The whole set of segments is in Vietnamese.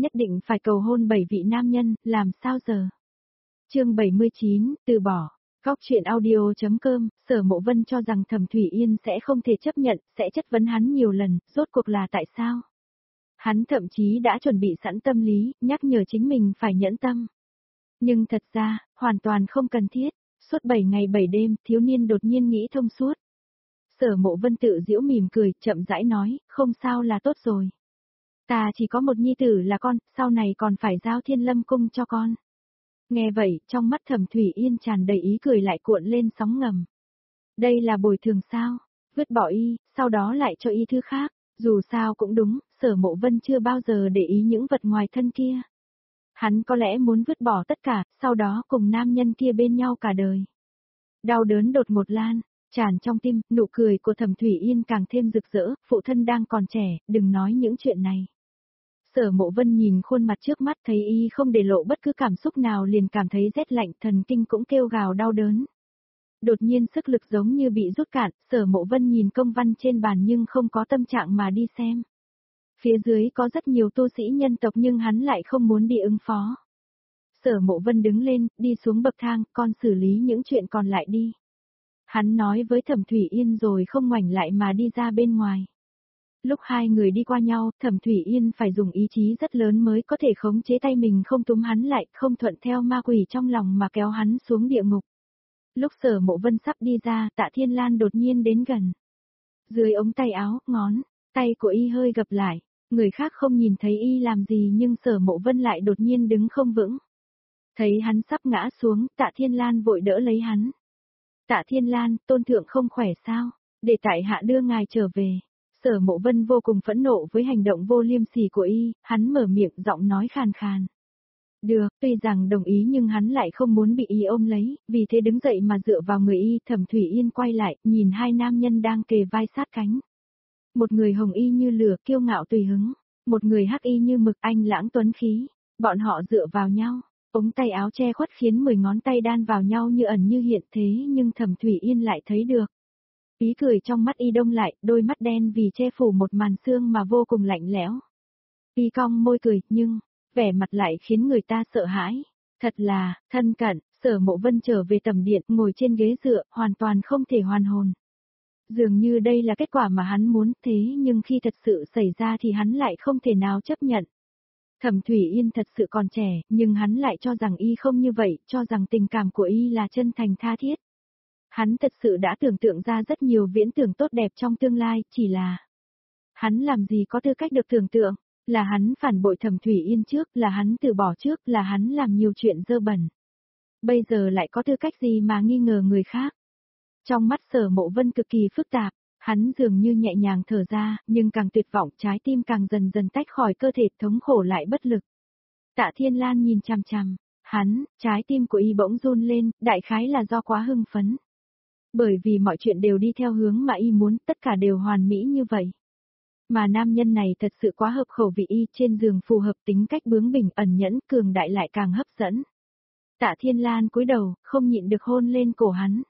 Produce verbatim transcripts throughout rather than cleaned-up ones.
nhất định phải cầu hôn bảy vị nam nhân, làm sao giờ? Chương bảy mươi chín, từ bỏ. Góc truyện audio chấm com, Sở Mộ Vân cho rằng Thẩm Thủy Yên sẽ không thể chấp nhận, sẽ chất vấn hắn nhiều lần, rốt cuộc là tại sao? Hắn thậm chí đã chuẩn bị sẵn tâm lý, nhắc nhở chính mình phải nhẫn tâm. Nhưng thật ra, hoàn toàn không cần thiết, suốt bảy ngày bảy đêm, thiếu niên đột nhiên nghĩ thông suốt. Sở Mộ Vân tự giễu mỉm cười, chậm rãi nói, không sao là tốt rồi. Ta chỉ có một nhi tử là con, sau này còn phải giao Thiên Lâm cung cho con. Nghe vậy, trong mắt Thẩm Thủy Yên tràn đầy ý cười lại cuộn lên sóng ngầm. Đây là bồi thường sao? Vứt bỏ y, sau đó lại cho y thứ khác, dù sao cũng đúng, Sở Mộ Vân chưa bao giờ để ý những vật ngoài thân kia. Hắn có lẽ muốn vứt bỏ tất cả, sau đó cùng nam nhân kia bên nhau cả đời. Đau đớn đột một lan, tràn trong tim, nụ cười của Thẩm Thủy Yên càng thêm rực rỡ, phụ thân đang còn trẻ, đừng nói những chuyện này. Sở Mộ Vân nhìn khuôn mặt trước mắt thấy y không để lộ bất cứ cảm xúc nào liền cảm thấy rét lạnh, thần kinh cũng kêu gào đau đớn. Đột nhiên sức lực giống như bị rút cạn, Sở Mộ Vân nhìn công văn trên bàn nhưng không có tâm trạng mà đi xem. Phía dưới có rất nhiều tu sĩ nhân tộc nhưng hắn lại không muốn đi ứng phó. Sở Mộ Vân đứng lên, đi xuống bậc thang, con xử lý những chuyện còn lại đi. Hắn nói với Thẩm Thủy Yên rồi không ngoảnh lại mà đi ra bên ngoài. Lúc hai người đi qua nhau, Thẩm Thủy Yên phải dùng ý chí rất lớn mới có thể khống chế tay mình không túm hắn lại, không thuận theo ma quỷ trong lòng mà kéo hắn xuống địa ngục. Lúc Sở Mộ Vân sắp đi ra, Tạ Thiên Lan đột nhiên đến gần. Dưới ống tay áo, ngón tay của y hơi gập lại, người khác không nhìn thấy y làm gì nhưng Sở Mộ Vân lại đột nhiên đứng không vững. Thấy hắn sắp ngã xuống, Tạ Thiên Lan vội đỡ lấy hắn. Tạ Thiên Lan, tôn thượng không khỏe sao? Để tại hạ đưa ngài trở về. Sở Mộ Vân vô cùng phẫn nộ với hành động vô liêm sỉ của y, hắn mở miệng giọng nói khàn khàn. Được, tuy rằng đồng ý nhưng hắn lại không muốn bị y ôm lấy, vì thế đứng dậy mà dựa vào người y. Thẩm Thủy Yên quay lại, nhìn hai nam nhân đang kề vai sát cánh. Một người hồng y như lửa, kiêu ngạo tùy hứng, một người hắc y như mực, anh lãng tuấn khí. Bọn họ dựa vào nhau, ống tay áo che khuất khiến mười ngón tay đan vào nhau như ẩn như hiện, thế nhưng Thẩm Thủy Yên lại thấy được. Ý cười trong mắt y đông lại, đôi mắt đen vì che phủ một màn sương mà vô cùng lạnh lẽo. Y cong môi cười, nhưng, vẻ mặt lại khiến người ta sợ hãi. Thật là, thân cận, Sở Mộ Vân trở về tầm điện, ngồi trên ghế dựa, hoàn toàn không thể hoàn hồn. Dường như đây là kết quả mà hắn muốn, thế nhưng khi thật sự xảy ra thì hắn lại không thể nào chấp nhận. Thẩm Thủy Yên thật sự còn trẻ, nhưng hắn lại cho rằng y không như vậy, cho rằng tình cảm của y là chân thành tha thiết. Hắn thật sự đã tưởng tượng ra rất nhiều viễn tưởng tốt đẹp trong tương lai, chỉ là hắn làm gì có tư cách được tưởng tượng, là hắn phản bội Thẩm Thủy Yên trước, là hắn từ bỏ trước, là hắn làm nhiều chuyện dơ bẩn. Bây giờ lại có tư cách gì mà nghi ngờ người khác. Trong mắt Sở Mộ Vân cực kỳ phức tạp, hắn dường như nhẹ nhàng thở ra, nhưng càng tuyệt vọng, trái tim càng dần dần tách khỏi cơ thể, thống khổ lại bất lực. Tạ Thiên Lan nhìn chằm chằm, hắn, trái tim của y bỗng run lên, đại khái là do quá hưng phấn. Bởi vì mọi chuyện đều đi theo hướng mà y muốn, tất cả đều hoàn mỹ như vậy. Mà nam nhân này thật sự quá hợp khẩu vị y, trên giường phù hợp tính cách bướng bỉnh, ẩn nhẫn, cường đại lại càng hấp dẫn. Tạ Thiên Lan cúi đầu, không nhịn được hôn lên cổ hắn.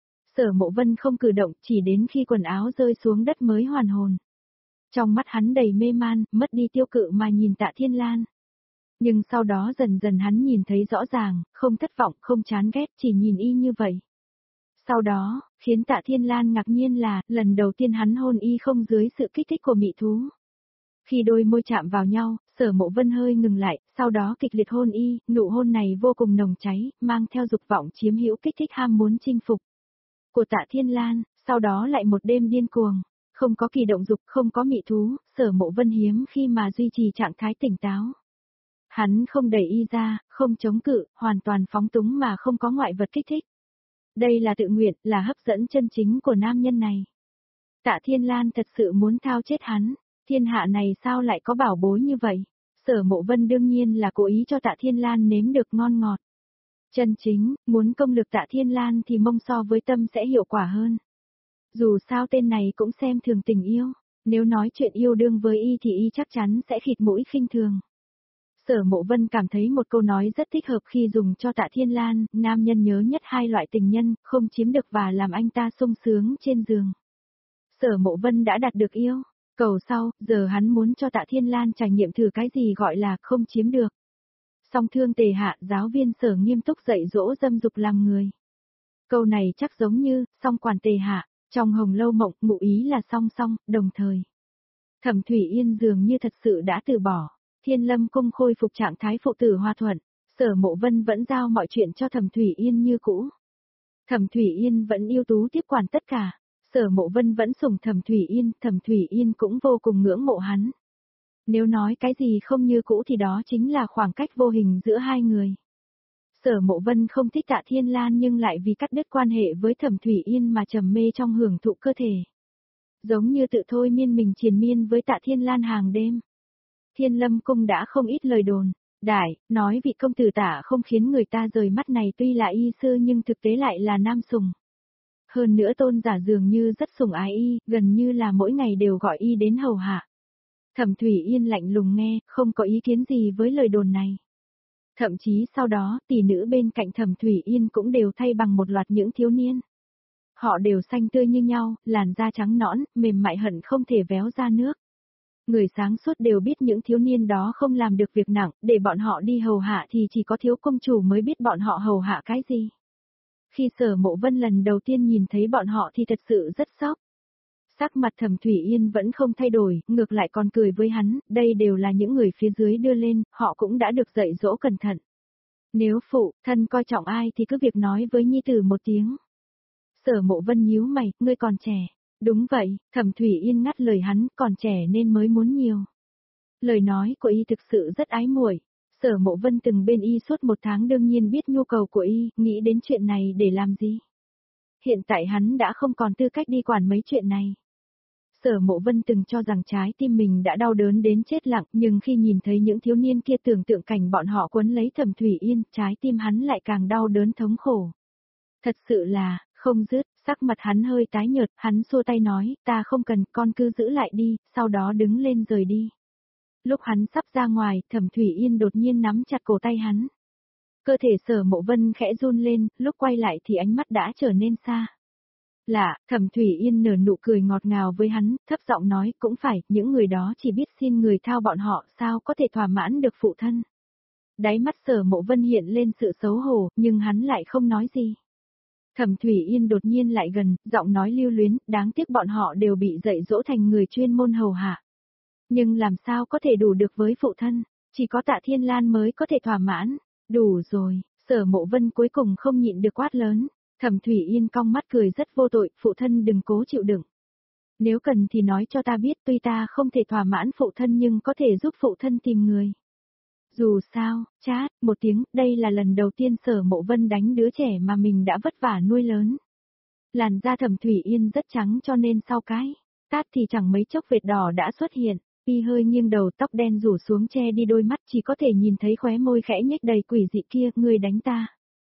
Sở Mộ Vân không cử động, chỉ đến khi quần áo rơi xuống đất mới hoàn hồn. Trong mắt hắn đầy mê man, mất đi tiêu cự mà nhìn Tạ Thiên Lan. Nhưng sau đó dần dần hắn nhìn thấy rõ ràng, không thất vọng, không chán ghét, chỉ nhìn y như vậy. Sau đó, khiến Tạ Thiên Lan ngạc nhiên là, lần đầu tiên hắn hôn y không dưới sự kích thích của mị thú. Khi đôi môi chạm vào nhau, Sở Mộ Vân hơi ngừng lại, sau đó kịch liệt hôn y, nụ hôn này vô cùng nồng cháy, mang theo dục vọng chiếm hữu, kích thích ham muốn chinh phục của Tạ Thiên Lan, sau đó lại một đêm điên cuồng, không có kỳ động dục, không có mị thú, Sở Mộ Vân hiếm khi mà duy trì trạng thái tỉnh táo. Hắn không đẩy y ra, không chống cự, hoàn toàn phóng túng mà không có ngoại vật kích thích. Đây là tự nguyện, là hấp dẫn chân chính của nam nhân này. Tạ Thiên Lan thật sự muốn thao chết hắn, thiên hạ này sao lại có bảo bối như vậy? Sở Mộ Vân đương nhiên là cố ý cho Tạ Thiên Lan nếm được ngon ngọt. Chân chính, muốn công lực Tạ Thiên Lan thì mông so với tâm sẽ hiệu quả hơn. Dù sao tên này cũng xem thường tình yêu, nếu nói chuyện yêu đương với y thì y chắc chắn sẽ khịt mũi khinh thường. Sở Mộ Vân cảm thấy một câu nói rất thích hợp khi dùng cho Tạ Thiên Lan, nam nhân nhớ nhất hai loại tình nhân, không chiếm được và làm anh ta sung sướng trên giường. Sở Mộ Vân đã đạt được yêu, Cầu sau, giờ hắn muốn cho Tạ Thiên Lan trải nghiệm thử cái gì gọi là không chiếm được. Song thương tề hạ, giáo viên Sở nghiêm túc dạy dỗ dâm dục làm người. Câu này chắc giống như, song quản tề hạ, trong Hồng Lâu Mộng, ngụ ý là song song, đồng thời. Thẩm Thủy Yên dường như thật sự đã từ bỏ, Thiên Lâm cung khôi phục trạng thái phụ tử hòa thuận, Sở Mộ Vân vẫn giao mọi chuyện cho Thẩm Thủy Yên như cũ. Thẩm Thủy Yên vẫn yêu tú tiếp quản tất cả, Sở Mộ Vân vẫn sủng Thẩm Thủy Yên, Thẩm Thủy Yên cũng vô cùng ngưỡng mộ hắn. Nếu nói cái gì không như cũ thì đó chính là khoảng cách vô hình giữa hai người. Sở Mộ Vân không thích Tạ Thiên Lan nhưng lại vì cắt đứt quan hệ với Thẩm Thủy Yên mà trầm mê trong hưởng thụ cơ thể. Giống như tự thôi miên mình triền miên với Tạ Thiên Lan hàng đêm. Thiên Lâm cung đã không ít lời đồn, đại, nói vị công tử Tạ không khiến người ta rời mắt này tuy là y sư nhưng thực tế lại là nam sùng. Hơn nữa tôn giả dường như rất sủng ái y, gần như là mỗi ngày đều gọi y đến hầu hạ. Thẩm Thủy Yên lạnh lùng nghe, không có ý kiến gì với lời đồn này. Thậm chí sau đó, tỷ nữ bên cạnh Thẩm Thủy Yên cũng đều thay bằng một loạt những thiếu niên. Họ đều xanh tươi như nhau, làn da trắng nõn, mềm mại hận không thể véo ra nước. Người sáng suốt đều biết những thiếu niên đó không làm được việc nặng, để bọn họ đi hầu hạ thì chỉ có thiếu công chủ mới biết bọn họ hầu hạ cái gì. Khi Sở Mộ Vân lần đầu tiên nhìn thấy bọn họ thì thật sự rất sốc. Sắc mặt Thẩm Thủy Yên vẫn không thay đổi, ngược lại còn cười với hắn, đây đều là những người phía dưới đưa lên, họ cũng đã được dạy dỗ cẩn thận. Nếu phụ, thân coi trọng ai thì cứ việc nói với nhi tử một tiếng. Sở Mộ Vân nhíu mày, ngươi còn trẻ. Đúng vậy, Thẩm Thủy Yên ngắt lời hắn, còn trẻ nên mới muốn nhiều. Lời nói của y thực sự rất ái muội. Sở Mộ Vân từng bên y suốt một tháng đương nhiên biết nhu cầu của y, nghĩ đến chuyện này để làm gì. Hiện tại hắn đã không còn tư cách đi quản mấy chuyện này. Sở Mộ Vân từng cho rằng trái tim mình đã đau đớn đến chết lặng, nhưng khi nhìn thấy những thiếu niên kia tưởng tượng cảnh bọn họ quấn lấy Thẩm Thủy Yên, trái tim hắn lại càng đau đớn thống khổ. Thật sự là, không dứt, sắc mặt hắn hơi tái nhợt, hắn xua tay nói, ta không cần, con cứ giữ lại đi, sau đó đứng lên rời đi. Lúc hắn sắp ra ngoài, Thẩm Thủy Yên đột nhiên nắm chặt cổ tay hắn. Cơ thể Sở Mộ Vân khẽ run lên, lúc quay lại thì ánh mắt đã trở nên xa. Lạ, Thẩm Thủy Yên nở nụ cười ngọt ngào với hắn, thấp giọng nói, cũng phải, những người đó chỉ biết xin người thao bọn họ, sao có thể thỏa mãn được phụ thân. Đáy mắt Sở Mộ Vân hiện lên sự xấu hổ, nhưng hắn lại không nói gì. Thẩm Thủy Yên đột nhiên lại gần, giọng nói lưu luyến, đáng tiếc bọn họ đều bị dạy dỗ thành người chuyên môn hầu hạ. Nhưng làm sao có thể đủ được với phụ thân, chỉ có Tạ Thiên Lan mới có thể thỏa mãn. Đủ rồi, Sở Mộ Vân cuối cùng không nhịn được quát lớn. Thẩm Thủy Yên cong mắt cười rất vô tội, phụ thân đừng cố chịu đựng. Nếu cần thì nói cho ta biết, tuy ta không thể thỏa mãn phụ thân nhưng có thể giúp phụ thân tìm người. Dù sao, chát, một tiếng, đây là lần đầu tiên Sở Mộ Vân đánh đứa trẻ mà mình đã vất vả nuôi lớn. Làn da Thẩm Thủy Yên rất trắng cho nên sau cái tát thì chẳng mấy chốc vệt đỏ đã xuất hiện, y hơi nghiêng đầu, tóc đen rủ xuống che đi đôi mắt, chỉ có thể nhìn thấy khóe môi khẽ nhếch đầy quỷ dị kia, ngươi đánh ta.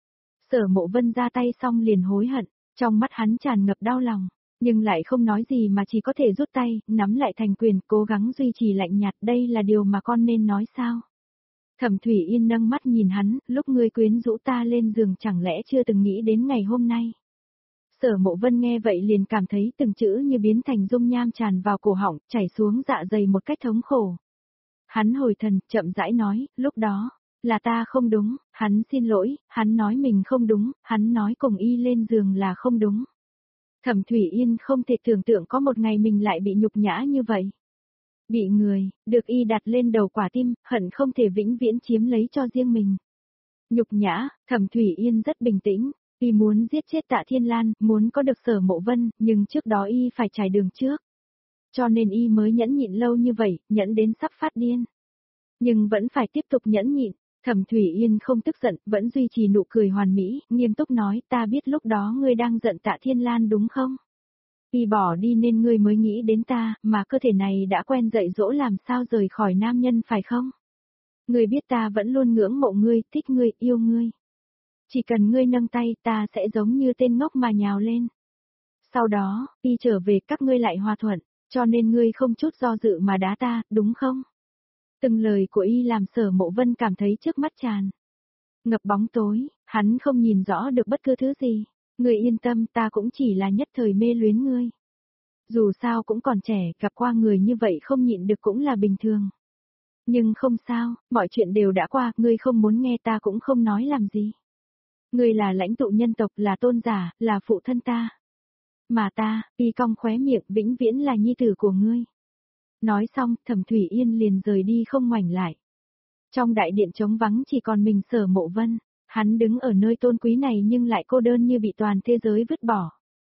Sở Mộ Vân ra tay xong liền hối hận, trong mắt hắn tràn ngập đau lòng, nhưng lại không nói gì mà chỉ có thể rút tay, nắm lại thành quyền, cố gắng duy trì lạnh nhạt, đây là điều mà con nên nói sao? Thẩm Thủy Yên nâng mắt nhìn hắn, lúc ngươi quyến rũ ta lên giường chẳng lẽ chưa từng nghĩ đến ngày hôm nay. Sở Mộ Vân nghe vậy liền cảm thấy từng chữ như biến thành dung nham tràn vào cổ họng, chảy xuống dạ dày một cách thống khổ. Hắn hồi thần, chậm rãi nói, lúc đó, là ta không đúng, hắn xin lỗi, hắn nói mình không đúng, hắn nói cùng y lên giường là không đúng. Thẩm Thủy Yên không thể tưởng tượng có một ngày mình lại bị nhục nhã như vậy. Bị người, được y đặt lên đầu quả tim, hận không thể vĩnh viễn chiếm lấy cho riêng mình. Nhục nhã, Thẩm Thủy Yên rất bình tĩnh, y muốn giết chết Tạ Thiên Lan, muốn có được Sở Mộ Vân, nhưng trước đó y phải trải đường trước. Cho nên y mới nhẫn nhịn lâu như vậy, nhẫn đến sắp phát điên. Nhưng vẫn phải tiếp tục nhẫn nhịn. Thẩm Thủy Yên không tức giận, vẫn duy trì nụ cười hoàn mỹ, nghiêm túc nói, ta biết lúc đó ngươi đang giận Tạ Thiên Lan đúng không? Y bỏ đi nên ngươi mới nghĩ đến ta, mà cơ thể này đã quen dạy dỗ làm sao rời khỏi nam nhân phải không? Ngươi biết ta vẫn luôn ngưỡng mộ ngươi, thích ngươi, yêu ngươi. Chỉ cần ngươi nâng tay ta sẽ giống như tên ngốc mà nhào lên. Sau đó, y trở về các ngươi lại hòa thuận, cho nên ngươi không chút do dự mà đá ta, đúng không? Từng lời của y làm Sở Mộ Vân cảm thấy trước mắt tràn ngập bóng tối, hắn không nhìn rõ được bất cứ thứ gì. Ngươi yên tâm, ta cũng chỉ là nhất thời mê luyến ngươi. Dù sao cũng còn trẻ, gặp qua người như vậy không nhịn được cũng là bình thường. Nhưng không sao, mọi chuyện đều đã qua, ngươi không muốn nghe ta cũng không nói làm gì. Ngươi là lãnh tụ nhân tộc, là tôn giả, là phụ thân ta. Mà ta, y cong khóe miệng, vĩnh viễn là nhi tử của ngươi. Nói xong, Thẩm Thủy Yên liền rời đi không ngoảnh lại. Trong đại điện trống vắng chỉ còn mình Sở Mộ Vân, hắn đứng ở nơi tôn quý này nhưng lại cô đơn như bị toàn thế giới vứt bỏ.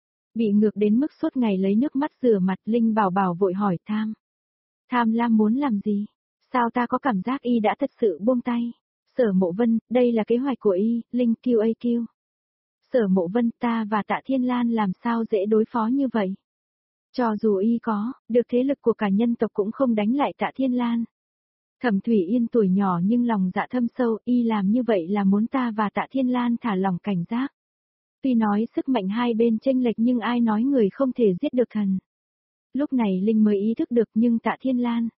Bị ngược đến mức suốt ngày lấy nước mắt rửa mặt, Linh Bảo Bảo vội hỏi Tham. Tham Lam muốn làm gì? Sao ta có cảm giác y đã thật sự buông tay? Sở Mộ Vân, đây là kế hoạch của y, Linh Q A Q. Sở Mộ Vân, ta và Tạ Thiên Lan làm sao dễ đối phó như vậy? Cho dù y có, được thế lực của cả nhân tộc cũng không đánh lại Tạ Thiên Lan. Thẩm Thủy Yên tuổi nhỏ nhưng lòng dạ thâm sâu, y làm như vậy là muốn ta và Tạ Thiên Lan thả lòng cảnh giác. Tuy nói sức mạnh hai bên chênh lệch nhưng ai nói người không thể giết được thần. Lúc này Linh mới ý thức được nhưng Tạ Thiên Lan.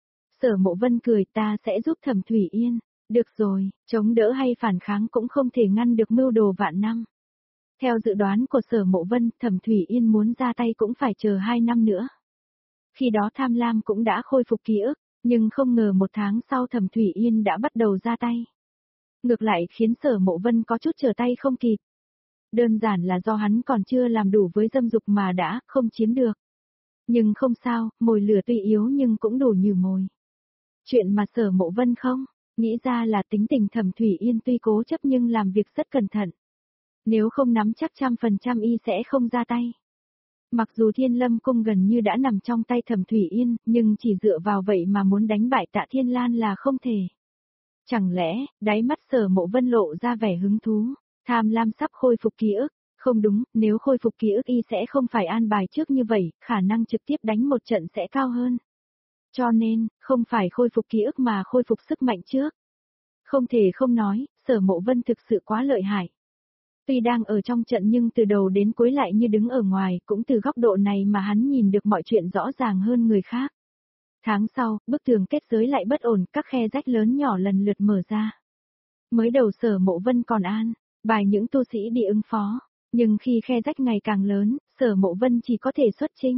Sở Mộ Vân cười, ta sẽ giúp Thẩm Thủy Yên. Được rồi, chống đỡ hay phản kháng cũng không thể ngăn được mưu đồ vạn năm. Theo dự đoán của Sở Mộ Vân, Thẩm Thủy Yên muốn ra tay cũng phải chờ hai năm nữa. Khi đó Tham Lam cũng đã khôi phục ký ức, nhưng không ngờ một tháng sau Thẩm Thủy Yên đã bắt đầu ra tay. Ngược lại khiến Sở Mộ Vân có chút trở tay không kịp. Đơn giản là do hắn còn chưa làm đủ với dâm dục mà đã không chiếm được. Nhưng không sao, mồi lửa tuy yếu nhưng cũng đủ nhử mồi. Chuyện mà Sở Mộ Vân không nghĩ ra là tính tình Thẩm Thủy Yên tuy cố chấp nhưng làm việc rất cẩn thận. Nếu không nắm chắc trăm phần trăm y sẽ không ra tay. Mặc dù Thiên Lâm Cung gần như đã nằm trong tay Thẩm Thủy Yên, nhưng chỉ dựa vào vậy mà muốn đánh bại Tạ Thiên Lan là không thể. Chẳng lẽ, đáy mắt Sở Mộ Vân lộ ra vẻ hứng thú, Tham Lam sắp khôi phục ký ức, không đúng, nếu khôi phục ký ức y sẽ không phải an bài trước như vậy, khả năng trực tiếp đánh một trận sẽ cao hơn. Cho nên, không phải khôi phục ký ức mà khôi phục sức mạnh trước. Không thể không nói, Sở Mộ Vân thực sự quá lợi hại. Tuy đang ở trong trận nhưng từ đầu đến cuối lại như đứng ở ngoài, cũng từ góc độ này mà hắn nhìn được mọi chuyện rõ ràng hơn người khác. Tháng sau, bức tường kết giới lại bất ổn, các khe rách lớn nhỏ lần lượt mở ra. Mới đầu Sở Mộ Vân còn an bài những tu sĩ đi ứng phó, nhưng khi khe rách ngày càng lớn, Sở Mộ Vân chỉ có thể xuất chinh.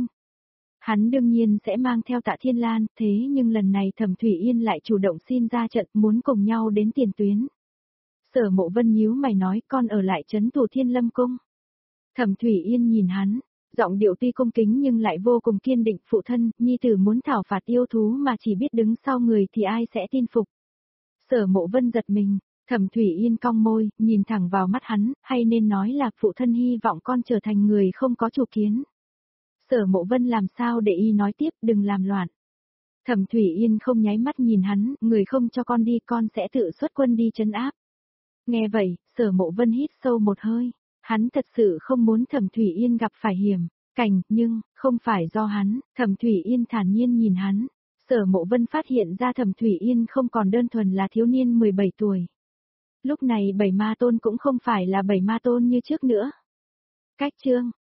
Hắn đương nhiên sẽ mang theo Tạ Thiên Lan, thế nhưng lần này Thẩm Thủy Yên lại chủ động xin ra trận muốn cùng nhau đến tiền tuyến. Sở Mộ Vân nhíu mày nói con ở lại trấn thủ Thiên Lâm Cung. Thẩm Thủy Yên nhìn hắn, giọng điệu tuy cung kính nhưng lại vô cùng kiên định, phụ thân, nhi tử muốn thảo phạt yêu thú mà chỉ biết đứng sau người thì ai sẽ tin phục. Sở Mộ Vân giật mình, Thẩm Thủy Yên cong môi, nhìn thẳng vào mắt hắn, hay nên nói là phụ thân hy vọng con trở thành người không có chủ kiến. Sở Mộ Vân làm sao để y nói tiếp, đừng làm loạn. Thẩm Thủy Yên không nháy mắt nhìn hắn, người không cho con đi con sẽ tự xuất quân đi trấn áp. Nghe vậy, Sở Mộ Vân hít sâu một hơi, hắn thật sự không muốn Thẩm Thủy Yên gặp phải hiểm cảnh, nhưng, không phải do hắn, Thẩm Thủy Yên thản nhiên nhìn hắn. Sở Mộ Vân phát hiện ra Thẩm Thủy Yên không còn đơn thuần là thiếu niên mười bảy tuổi. Lúc này bảy ma tôn cũng không phải là bảy ma tôn như trước nữa. Cách chương